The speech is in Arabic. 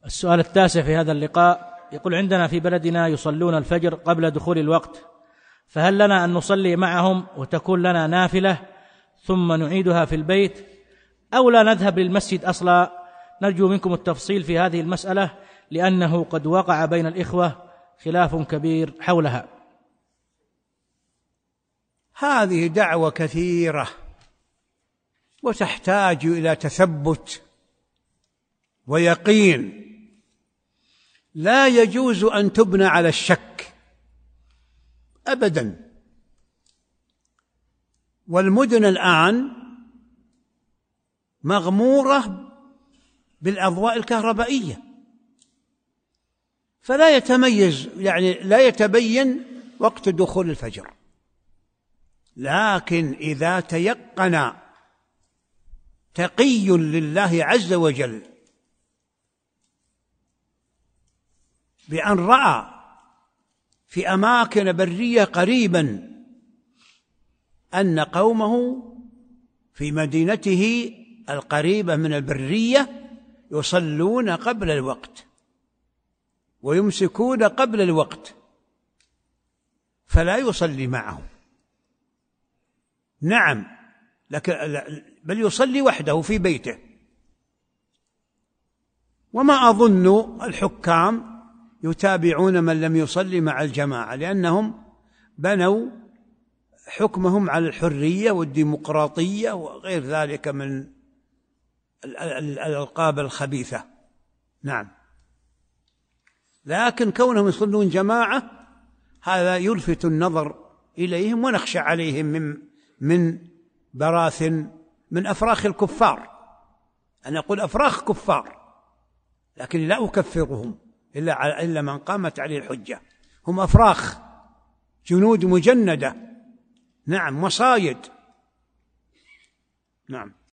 السؤال التاسع في هذا اللقاء يقول: عندنا في بلدنا يصلون الفجر قبل دخول الوقت، فهل لنا أن نصلي معهم وتكون لنا نافلة ثم نعيدها في البيت، أو لا نذهب للمسجد أصلا؟ نرجو منكم التفصيل في هذه المسألة، لأنه قد وقع بين الإخوة خلاف كبير حولها. هذه دعوة كثيرة وتحتاج إلى تثبت ويقين، لا يجوز أن تبنى على الشك أبدا. والمدن الآن مغمورة بالأضواء الكهربائية، فلا يتميز، يعني لا يتبين وقت دخول الفجر. لكن إذا تيقن تقي لله عز وجل بأن رأى في أماكن برية قريبا أن قومه في مدينته القريبة من البرية يصلون قبل الوقت ويمسكون قبل الوقت، فلا يصلي معهم، نعم، لكن بل يصلي وحده في بيته. وما أظن الحكام يتابعون من لم يصلي مع الجماعة، لأنهم بنوا حكمهم على الحرية والديمقراطية وغير ذلك من الألقاب الخبيثة. نعم، لكن كونهم يصلون جماعة هذا يلفت النظر إليهم، ونخشى عليهم من براثن من أفراخ الكفار. أنا أقول أفراخ كفار، لكن لا أكفرهم إلا من قامت عليه الحجة. هم أفراخ، جنود مجندة، نعم، مصايد. نعم.